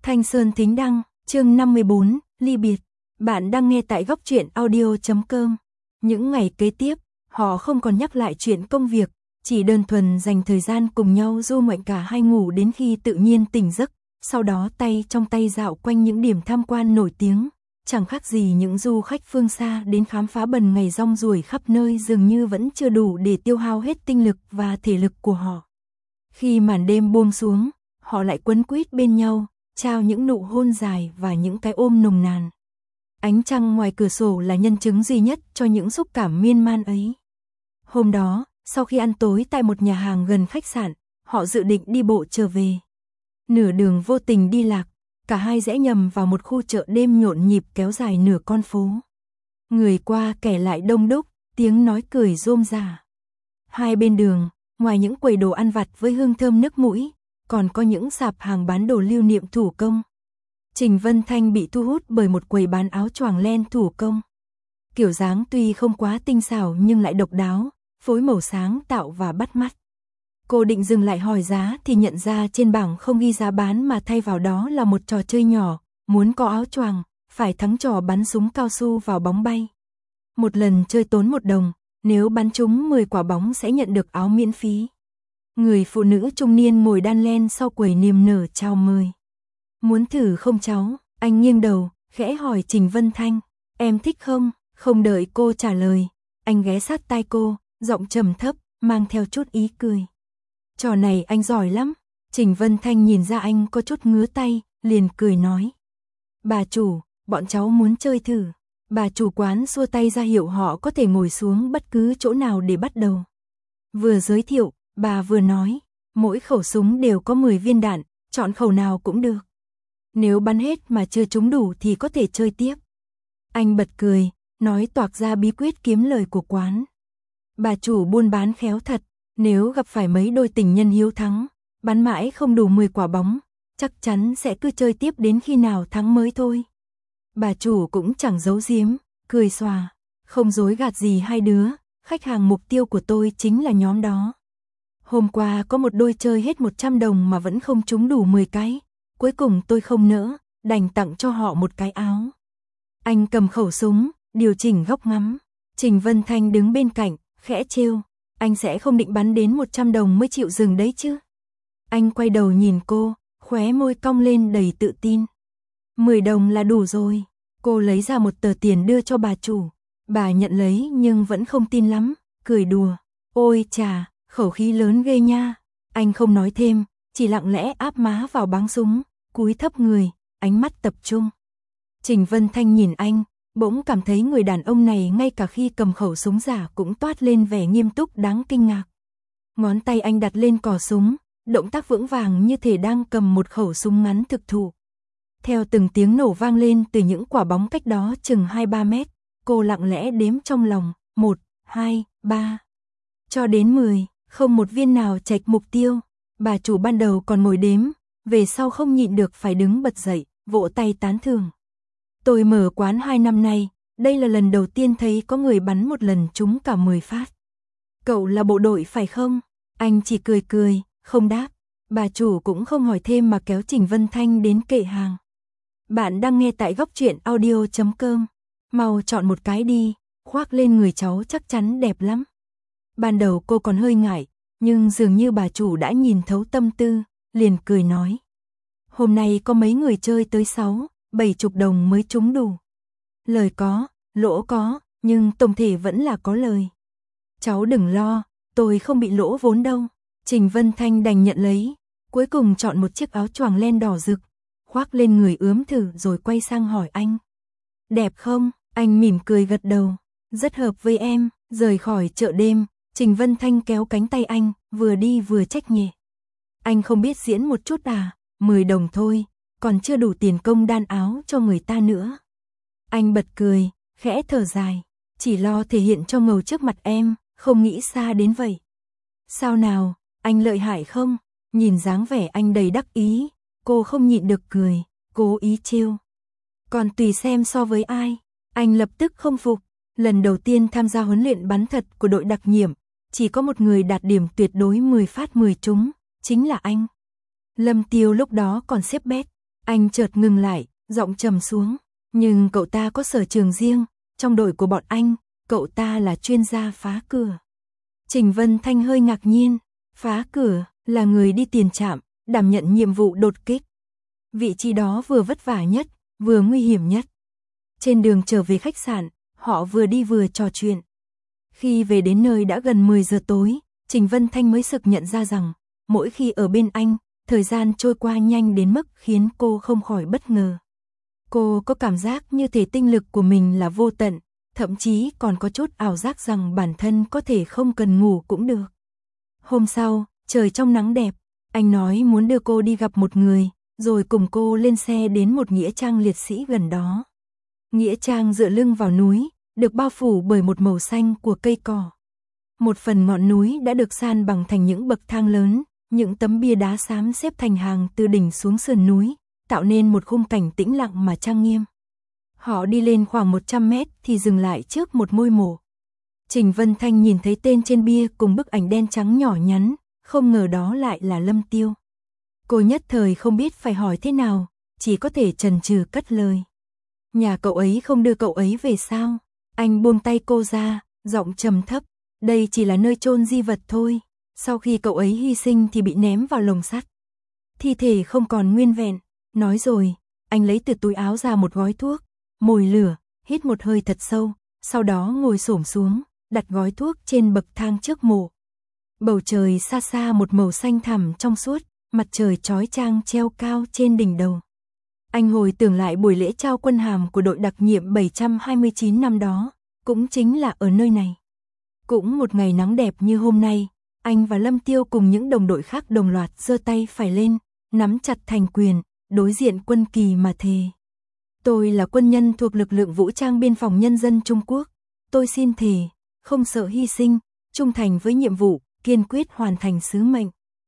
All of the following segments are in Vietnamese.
Thanh Sơn Thính Đăng, chương 54, ly biệt. Bạn đang nghe tại góc truyện audio.com. Những ngày kế tiếp, họ không còn nhắc lại chuyện công việc, chỉ đơn thuần dành thời gian cùng nhau du ngoạn, cả hai ngủ đến khi tự nhiên tỉnh giấc, sau đó tay trong tay dạo quanh những điểm tham quan nổi tiếng, chẳng khác gì những du khách phương xa đến khám phá bần ngày rong ruổi khắp nơi, dường như vẫn chưa đủ để tiêu hao hết tinh lực và thể lực của họ. Khi màn đêm buông xuống, họ lại quấn quýt bên nhau, trao những nụ hôn dài và những cái ôm nồng nàn. Ánh trăng ngoài cửa sổ là nhân chứng duy nhất cho những xúc cảm miên man ấy. Hôm đó, sau khi ăn tối tại một nhà hàng gần khách sạn, họ dự định đi bộ trở về. Nửa đường vô tình đi lạc, cả hai rẽ nhầm vào một khu chợ đêm nhộn nhịp kéo dài nửa con phố. Người qua kẻ lại đông đúc, tiếng nói cười rôm rả. Hai bên đường, ngoài những quầy đồ ăn vặt với hương thơm nước mũi, còn có những sạp hàng bán đồ lưu niệm thủ công. Trình Vân Thanh bị thu hút bởi một quầy bán áo choàng len thủ công. Kiểu dáng tuy không quá tinh xảo nhưng lại độc đáo, phối màu sáng tạo và bắt mắt. Cô định dừng lại hỏi giá thì nhận ra trên bảng không ghi giá bán mà thay vào đó là một trò chơi nhỏ, muốn có áo choàng, phải thắng trò bắn súng cao su vào bóng bay. Một lần chơi tốn 1 đồng, nếu bắn trúng 10 quả bóng sẽ nhận được áo miễn phí. Người phụ nữ trung niên ngồi đan len sau quầy niềm nở chào mời. Muốn thử không cháu? Anh nghiêng đầu, khẽ hỏi Trình Vân Thanh. Em thích không? Không đợi cô trả lời, anh ghé sát tai cô, giọng trầm thấp, mang theo chút ý cười. Trò này anh giỏi lắm. Trình Vân Thanh nhìn ra anh có chút ngứa tay, liền cười nói. Bà chủ, bọn cháu muốn chơi thử. Bà chủ quán xua tay ra hiệu họ có thể ngồi xuống bất cứ chỗ nào để bắt đầu. Vừa giới thiệu, bà vừa nói, mỗi khẩu súng đều có 10 viên đạn, chọn khẩu nào cũng được. Nếu bắn hết mà chưa trúng đủ thì có thể chơi tiếp. Anh bật cười, nói toạc ra bí quyết kiếm lời của quán. Bà chủ buôn bán khéo thật, nếu gặp phải mấy đôi tình nhân hiếu thắng, bắn mãi không đủ 10 quả bóng, chắc chắn sẽ cứ chơi tiếp đến khi nào thắng mới thôi. Bà chủ cũng chẳng giấu giếm, cười xòa, không dối gạt gì hai đứa, khách hàng mục tiêu của tôi chính là nhóm đó. Hôm qua có một đôi chơi hết 100 đồng mà vẫn không trúng đủ 10 cái, cuối cùng tôi không nỡ, đành tặng cho họ một cái áo. Anh cầm khẩu súng, điều chỉnh góc ngắm. Trình Vân Thanh đứng bên cạnh, khẽ trêu, anh sẽ không định bắn đến 100 đồng mới chịu dừng đấy chứ. Anh quay đầu nhìn cô, khóe môi cong lên đầy tự tin. 10 đồng là đủ rồi. Cô lấy ra một tờ tiền đưa cho bà chủ. Bà nhận lấy nhưng vẫn không tin lắm, cười đùa. Ôi chà, khẩu khí lớn ghê nha. Anh không nói thêm, chỉ lặng lẽ áp má vào báng súng, cúi thấp người, ánh mắt tập trung. Trình Vân Thanh nhìn anh, bỗng cảm thấy người đàn ông này ngay cả khi cầm khẩu súng giả cũng toát lên vẻ nghiêm túc đáng kinh ngạc. Ngón tay anh đặt lên cò súng, động tác vững vàng như thể đang cầm một khẩu súng ngắn thực thụ. Theo từng tiếng nổ vang lên từ những quả bóng cách đó chừng 2-3 mét, cô lặng lẽ đếm trong lòng, 1, 2, 3. Cho đến 10, không một viên nào chệch mục tiêu. Bà chủ ban đầu còn ngồi đếm, về sau không nhịn được phải đứng bật dậy, vỗ tay tán thưởng. Tôi mở quán 2 năm nay, đây là lần đầu tiên thấy có người bắn một lần trúng cả 10 phát. Cậu là bộ đội phải không? Anh chỉ cười cười, không đáp. Bà chủ cũng không hỏi thêm mà kéo Trình Vân Thanh đến kệ hàng. Bạn đang nghe tại góc truyện audio.com. Mau chọn một cái đi, khoác lên người cháu chắc chắn đẹp lắm. Ban đầu cô còn hơi ngại, nhưng dường như bà chủ đã nhìn thấu tâm tư, liền cười nói. Hôm nay có mấy người chơi tới 6-70 đồng mới trúng đủ. Lời có, lỗ có, nhưng tổng thể vẫn là có lời. Cháu đừng lo, tôi không bị lỗ vốn đâu. Trình Vân Thanh đành nhận lấy, cuối cùng chọn một chiếc áo choàng len đỏ rực, khoác lên người ướm thử rồi quay sang hỏi anh. Đẹp không? Anh mỉm cười gật đầu. Rất hợp với em. Rời khỏi chợ đêm, Trình Vân Thanh kéo cánh tay anh, vừa đi vừa trách nhẹ. Anh không biết diễn một chút à? 10 đồng thôi, còn chưa đủ tiền công đan áo cho người ta nữa. Anh bật cười, khẽ thở dài. Chỉ lo thể hiện cho ngầu trước mặt em, không nghĩ xa đến vậy. Sao nào, anh lợi hại không? Nhìn dáng vẻ anh đầy đắc ý, cô không nhịn được cười, cố ý trêu. Còn tùy xem so với ai. Anh lập tức không phục. Lần đầu tiên tham gia huấn luyện bắn thật của đội đặc nhiệm, chỉ có một người đạt điểm tuyệt đối 10 phát 10 trúng, chính là anh. Lâm Tiêu lúc đó còn xếp bét. Anh chợt ngừng lại, giọng trầm xuống. Nhưng cậu ta có sở trường riêng, trong đội của bọn anh, cậu ta là chuyên gia phá cửa. Trình Vân Thanh hơi ngạc nhiên, phá cửa, là người đi tiền trạm, đảm nhận nhiệm vụ đột kích. Vị trí đó vừa vất vả nhất, vừa nguy hiểm nhất. Trên đường trở về khách sạn, họ vừa đi vừa trò chuyện. Khi về đến nơi đã gần 10 giờ tối, Trình Vân Thanh mới sực nhận ra rằng, mỗi khi ở bên anh, thời gian trôi qua nhanh đến mức khiến cô không khỏi bất ngờ. Cô có cảm giác như thể tinh lực của mình là vô tận, thậm chí còn có chút ảo giác rằng bản thân có thể không cần ngủ cũng được. Hôm sau, trời trong nắng đẹp, anh nói muốn đưa cô đi gặp một người, rồi cùng cô lên xe đến một nghĩa trang liệt sĩ gần đó. Nghĩa trang dựa lưng vào núi, được bao phủ bởi một màu xanh của cây cỏ. Một phần ngọn núi đã được san bằng thành những bậc thang lớn, những tấm bia đá xám xếp thành hàng từ đỉnh xuống sườn núi, tạo nên một khung cảnh tĩnh lặng mà trang nghiêm. Họ đi lên khoảng 100 mét thì dừng lại trước một ngôi mộ. Trình Vân Thanh nhìn thấy tên trên bia cùng bức ảnh đen trắng nhỏ nhắn, không ngờ đó lại là Lâm Tiêu. Cô nhất thời không biết phải hỏi thế nào, chỉ có thể chần chừ cất lời. Nhà cậu ấy không đưa cậu ấy về sao? Anh buông tay cô ra, giọng trầm thấp, đây chỉ là nơi chôn di vật thôi. Sau khi cậu ấy hy sinh thì bị ném vào lồng sắt. Thi thể không còn nguyên vẹn. Nói rồi, anh lấy từ túi áo ra một gói thuốc, mồi lửa, hít một hơi thật sâu, sau đó ngồi xổm xuống, đặt gói thuốc trên bậc thang trước mộ. Bầu trời xa xa một màu xanh thẳm trong suốt, mặt trời chói chang treo cao trên đỉnh đầu. Anh hồi tưởng lại buổi lễ trao quân hàm của đội đặc nhiệm 729 năm đó, cũng chính là ở nơi này. Cũng một ngày nắng đẹp như hôm nay, anh và Lâm Tiêu cùng những đồng đội khác đồng loạt giơ tay phải lên, nắm chặt thành quyền, đối diện quân kỳ mà thề. Tôi là quân nhân thuộc lực lượng vũ trang biên phòng nhân dân Trung Quốc. Tôi xin thề, không sợ hy sinh, trung thành với nhiệm vụ, kiên quyết hoàn thành sứ mệnh.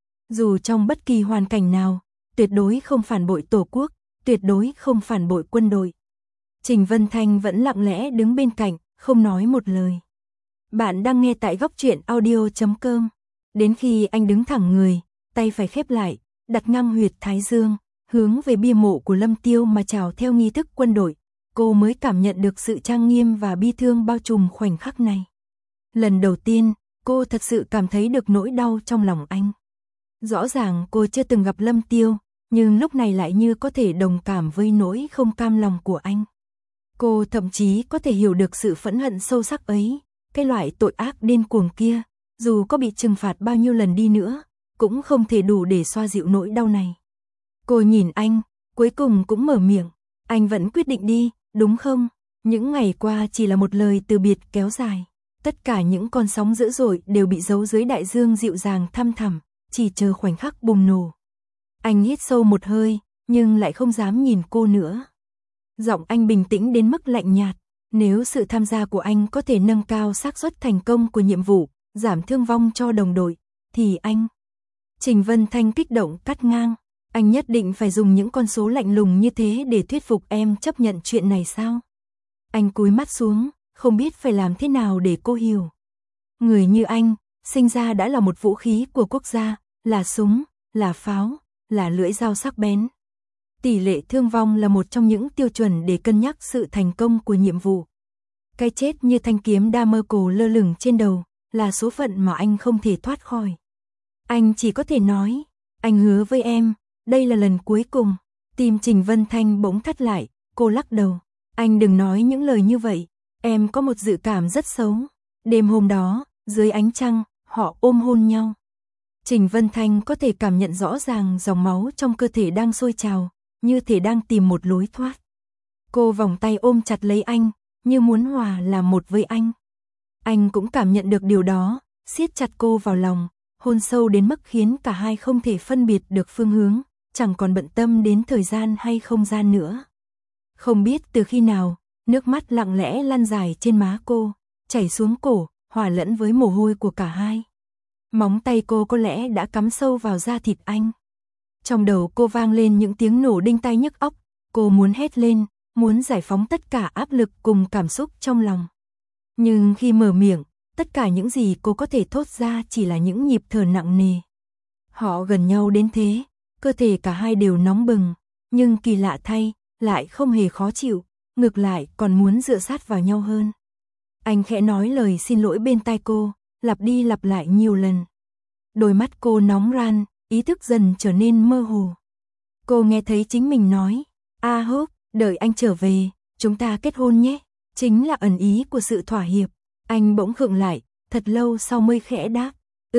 Dù trong bất kỳ hoàn cảnh nào, tuyệt đối không phản bội Tổ quốc, tuyệt đối không phản bội quân đội. Trình Vân Thanh vẫn lặng lẽ đứng bên cạnh, không nói một lời. Bạn đang nghe tại góc truyện audio.com. Đến khi anh đứng thẳng người, tay phải khép lại, đặt ngang huyệt thái dương, hướng về bia mộ của Lâm Tiêu mà chào theo nghi thức quân đội, cô mới cảm nhận được sự trang nghiêm và bi thương bao trùm khoảnh khắc này. Lần đầu tiên, cô thật sự cảm thấy được nỗi đau trong lòng anh. Rõ ràng cô chưa từng gặp Lâm Tiêu, nhưng lúc này lại như có thể đồng cảm với nỗi không cam lòng của anh. Cô thậm chí có thể hiểu được sự phẫn hận sâu sắc ấy, cái loại tội ác điên cuồng kia, dù có bị trừng phạt bao nhiêu lần đi nữa, cũng không thể đủ để xoa dịu nỗi đau này. Cô nhìn anh, cuối cùng cũng mở miệng, anh vẫn quyết định đi, đúng không? Những ngày qua chỉ là một lời từ biệt kéo dài. Tất cả những con sóng dữ dội đều bị giấu dưới đại dương dịu dàng thăm thẳm, chỉ chờ khoảnh khắc bùng nổ. Anh hít sâu một hơi, nhưng lại không dám nhìn cô nữa. Giọng anh bình tĩnh đến mức lạnh nhạt, nếu sự tham gia của anh có thể nâng cao xác suất thành công của nhiệm vụ, giảm thương vong cho đồng đội, thì anh... Trình Vân Thanh kích động cắt ngang, anh nhất định phải dùng những con số lạnh lùng như thế để thuyết phục em chấp nhận chuyện này sao? Anh cúi mắt xuống, không biết phải làm thế nào để cô hiểu. Người như anh, sinh ra đã là một vũ khí của quốc gia, là súng, là pháo, là lưỡi dao sắc bén. Tỷ lệ thương vong là một trong những tiêu chuẩn để cân nhắc sự thành công của nhiệm vụ. Cái chết như thanh kiếm đa mơ cổ lơ lửng trên đầu, là số phận mà anh không thể thoát khỏi. Anh chỉ có thể nói, anh hứa với em, đây là lần cuối cùng. Tim Trình Vân Thanh bỗng thắt lại, cô lắc đầu. Anh đừng nói những lời như vậy, em có một dự cảm rất xấu. Đêm hôm đó, dưới ánh trăng, họ ôm hôn nhau. Trình Vân Thanh có thể cảm nhận rõ ràng dòng máu trong cơ thể đang sôi trào, như thể đang tìm một lối thoát. Cô vòng tay ôm chặt lấy anh, như muốn hòa làm một với anh. Anh cũng cảm nhận được điều đó, siết chặt cô vào lòng, hôn sâu đến mức khiến cả hai không thể phân biệt được phương hướng, chẳng còn bận tâm đến thời gian hay không gian nữa. Không biết từ khi nào, nước mắt lặng lẽ lăn dài trên má cô, chảy xuống cổ, hòa lẫn với mồ hôi của cả hai. Móng tay cô có lẽ đã cắm sâu vào da thịt anh. Trong đầu cô vang lên những tiếng nổ đinh tai nhức óc, cô muốn hét lên, muốn giải phóng tất cả áp lực cùng cảm xúc trong lòng. Nhưng khi mở miệng, tất cả những gì cô có thể thốt ra chỉ là những nhịp thở nặng nề. Họ gần nhau đến thế, cơ thể cả hai đều nóng bừng, nhưng kỳ lạ thay, lại không hề khó chịu, ngược lại còn muốn dựa sát vào nhau hơn. Anh khẽ nói lời xin lỗi bên tai cô, lặp đi lặp lại nhiều lần. Đôi mắt cô nóng ran, ý thức dần trở nên mơ hồ. Cô nghe thấy chính mình nói, Hope, đợi anh trở về, chúng ta kết hôn nhé. Chính là ẩn ý của sự thỏa hiệp. Anh bỗng khựng lại, thật lâu sau mới khẽ đáp.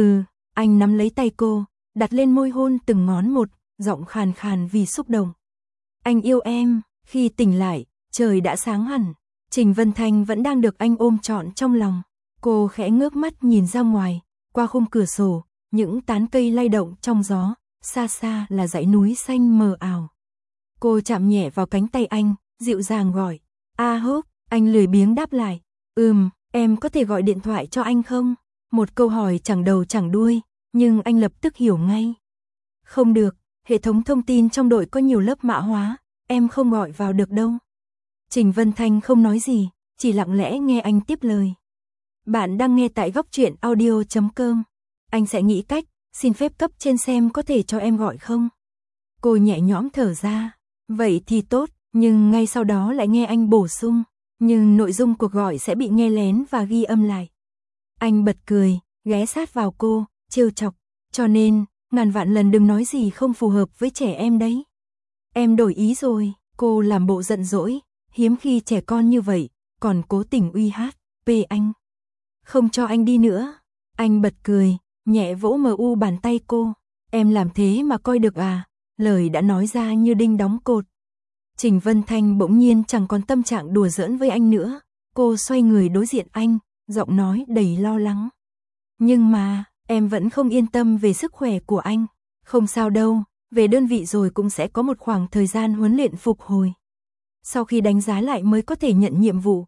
Anh nắm lấy tay cô, đặt lên môi hôn từng ngón một, giọng khàn khàn vì xúc động. Anh yêu em. Khi tỉnh lại, trời đã sáng hẳn. Trình Vân Thanh vẫn đang được anh ôm trọn trong lòng. Cô khẽ ngước mắt nhìn ra ngoài, qua khung cửa sổ, những tán cây lay động trong gió, xa xa là dãy núi xanh mờ ảo. Cô chạm nhẹ vào cánh tay anh, dịu dàng gọi, Hope. Anh lười biếng đáp lại, em có thể gọi điện thoại cho anh không? Một câu hỏi chẳng đầu chẳng đuôi, nhưng anh lập tức hiểu ngay. Không được, hệ thống thông tin trong đội có nhiều lớp mã hóa, em không gọi vào được đâu. Trình Vân Thanh không nói gì, chỉ lặng lẽ nghe anh tiếp lời. Bạn đang nghe tại Góc Truyện Audio.com. Anh sẽ nghĩ cách, xin phép cấp trên xem có thể cho em gọi không? Cô nhẹ nhõm thở ra, vậy thì tốt, nhưng ngay sau đó lại nghe anh bổ sung, nhưng nội dung cuộc gọi sẽ bị nghe lén và ghi âm lại. Anh bật cười, ghé sát vào cô, trêu chọc, cho nên, ngàn vạn lần đừng nói gì không phù hợp với trẻ em đấy. Em đổi ý rồi, cô làm bộ giận dỗi, hiếm khi trẻ con như vậy, còn cố tình uy hát, anh. Không cho anh đi nữa. Anh bật cười, nhẹ vỗ mờ bàn tay cô. Em làm thế mà coi được à? Lời đã nói ra như đinh đóng cột. Trình Vân Thanh bỗng nhiên chẳng còn tâm trạng đùa giỡn với anh nữa. Cô xoay người đối diện anh, giọng nói đầy lo lắng. Nhưng mà, em vẫn không yên tâm về sức khỏe của anh. Không sao đâu, về đơn vị rồi cũng sẽ có một khoảng thời gian huấn luyện phục hồi. Sau khi đánh giá lại mới có thể nhận nhiệm vụ.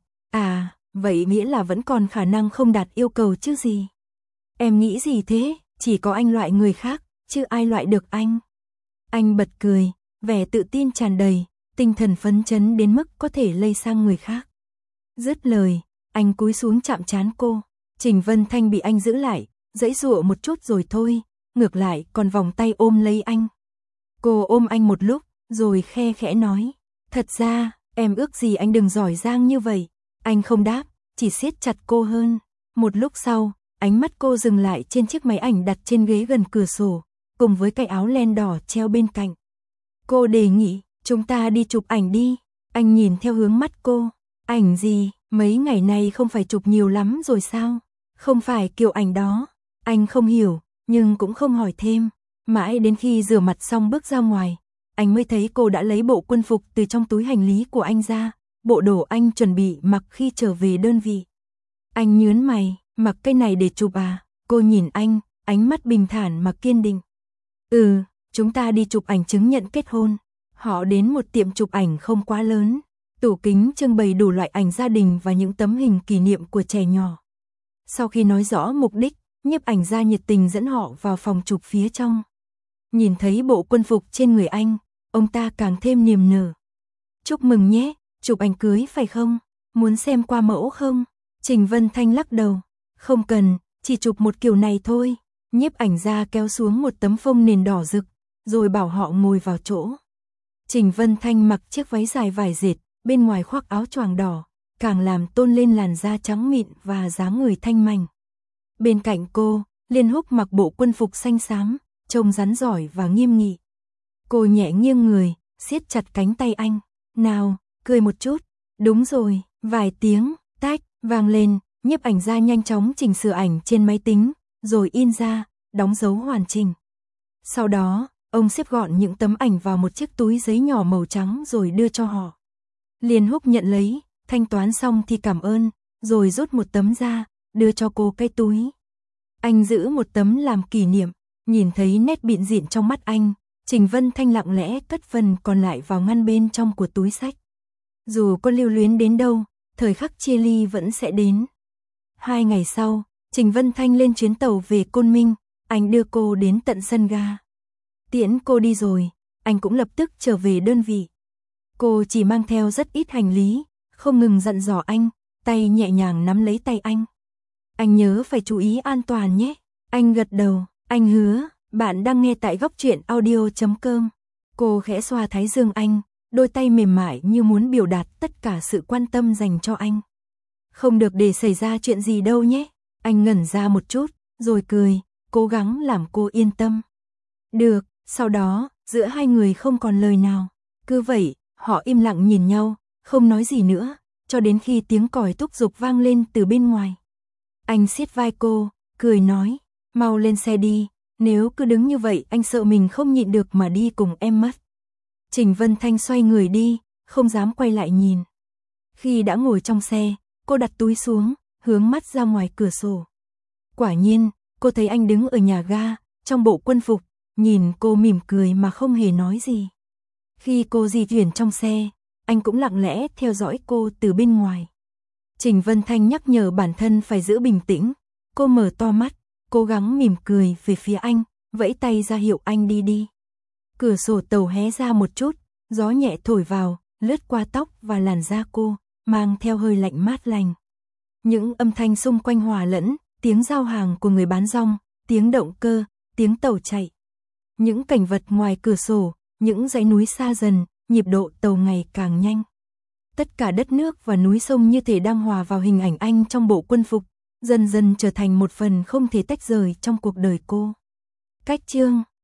Vậy nghĩa là vẫn còn khả năng không đạt yêu cầu chứ gì. Em nghĩ gì thế, chỉ có anh loại người khác, chứ ai loại được anh. Anh bật cười, vẻ tự tin tràn đầy, tinh thần phấn chấn đến mức có thể lây sang người khác. Dứt lời, anh cúi xuống chạm trán cô. Trình Vân Thanh bị anh giữ lại, giãy giụa một chút rồi thôi, ngược lại còn vòng tay ôm lấy anh. Cô ôm anh một lúc, rồi khe khẽ nói, thật ra, em ước gì anh đừng giỏi giang như vậy. Anh không đáp, chỉ siết chặt cô hơn. Một lúc sau, ánh mắt cô dừng lại trên chiếc máy ảnh đặt trên ghế gần cửa sổ, cùng với cái áo len đỏ treo bên cạnh. Cô đề nghị, chúng ta đi chụp ảnh đi. Anh nhìn theo hướng mắt cô. Ảnh gì, mấy ngày nay không phải chụp nhiều lắm rồi sao? Không phải kiểu ảnh đó. Anh không hiểu, nhưng cũng không hỏi thêm. Mãi đến khi rửa mặt xong bước ra ngoài, anh mới thấy cô đã lấy bộ quân phục từ trong túi hành lý của anh ra. Bộ đồ anh chuẩn bị mặc khi trở về đơn vị. Anh nhớn mày, mặc cái này để chụp à? Cô nhìn anh, ánh mắt bình thản mà kiên định. Chúng ta đi chụp ảnh chứng nhận kết hôn. Họ đến một tiệm chụp ảnh không quá lớn. Tủ kính trưng bày đủ loại ảnh gia đình và những tấm hình kỷ niệm của trẻ nhỏ. Sau khi nói rõ mục đích, nhiếp ảnh gia nhiệt tình dẫn họ vào phòng chụp phía trong. Nhìn thấy bộ quân phục trên người anh, ông ta càng thêm niềm nở. Chúc mừng nhé, chụp ảnh cưới phải không? Muốn xem qua mẫu không? Trình Vân Thanh lắc đầu. Không cần, chỉ chụp một kiểu này thôi. Nhiếp ảnh gia kéo xuống một tấm phông nền đỏ rực, rồi bảo họ ngồi vào chỗ. Trình Vân Thanh mặc chiếc váy dài vải dệt, bên ngoài khoác áo choàng đỏ, càng làm tôn lên làn da trắng mịn và dáng người thanh mảnh. Bên cạnh cô, Liên Húc mặc bộ quân phục xanh xám, trông rắn giỏi và nghiêm nghị. Cô nhẹ nghiêng người, siết chặt cánh tay anh. Nào, cười một chút. Đúng rồi, vài tiếng, tách, vang lên, nhiếp ảnh gia nhanh chóng chỉnh sửa ảnh trên máy tính, rồi in ra, đóng dấu hoàn chỉnh. Sau đó, ông xếp gọn những tấm ảnh vào một chiếc túi giấy nhỏ màu trắng rồi đưa cho họ. Liên Húc nhận lấy, thanh toán xong thì cảm ơn, rồi rút một tấm ra, đưa cho cô cái túi. Anh giữ một tấm làm kỷ niệm, nhìn thấy nét bịn dịn trong mắt anh, Trình Vân Thanh lặng lẽ cất phần còn lại vào ngăn bên trong của túi xách. Dù có lưu luyến đến đâu, thời khắc chia ly vẫn sẽ đến. 2 ngày sau, Trình Vân Thanh lên chuyến tàu về Côn Minh, anh đưa cô đến tận sân ga. Tiễn cô đi rồi, anh cũng lập tức trở về đơn vị. Cô chỉ mang theo rất ít hành lý, không ngừng dặn dò anh, tay nhẹ nhàng nắm lấy tay anh. Anh nhớ phải chú ý an toàn nhé. Anh gật đầu, anh hứa. Bạn đang nghe tại Góc Truyện Audio.com. Cô khẽ xoa thái dương anh, đôi tay mềm mại như muốn biểu đạt tất cả sự quan tâm dành cho anh. Không được để xảy ra chuyện gì đâu nhé. Anh ngẩn ra một chút, rồi cười, cố gắng làm cô yên tâm. Được, sau đó, giữa hai người không còn lời nào. Cứ vậy, họ im lặng nhìn nhau, không nói gì nữa, cho đến khi tiếng còi thúc giục vang lên từ bên ngoài. Anh siết vai cô, cười nói, mau lên xe đi, nếu cứ đứng như vậy anh sợ mình không nhịn được mà đi cùng em mất. Trình Vân Thanh xoay người đi, không dám quay lại nhìn. Khi đã ngồi trong xe, cô đặt túi xuống, hướng mắt ra ngoài cửa sổ. Quả nhiên, cô thấy anh đứng ở nhà ga, trong bộ quân phục, nhìn cô mỉm cười mà không hề nói gì. Khi cô di chuyển trong xe, anh cũng lặng lẽ theo dõi cô từ bên ngoài. Trình Vân Thanh nhắc nhở bản thân phải giữ bình tĩnh. Cô mở to mắt, cố gắng mỉm cười về phía anh, vẫy tay ra hiệu anh đi đi. Cửa sổ tàu hé ra một chút, gió nhẹ thổi vào, lướt qua tóc và làn da cô, mang theo hơi lạnh mát lành. Những âm thanh xung quanh hòa lẫn, tiếng giao hàng của người bán rong, tiếng động cơ, tiếng tàu chạy. Những cảnh vật ngoài cửa sổ, những dãy núi xa dần, nhịp độ tàu ngày càng nhanh. Tất cả đất nước và núi sông như thể đang hòa vào hình ảnh anh trong bộ quân phục, dần dần trở thành một phần không thể tách rời trong cuộc đời cô. Cách chương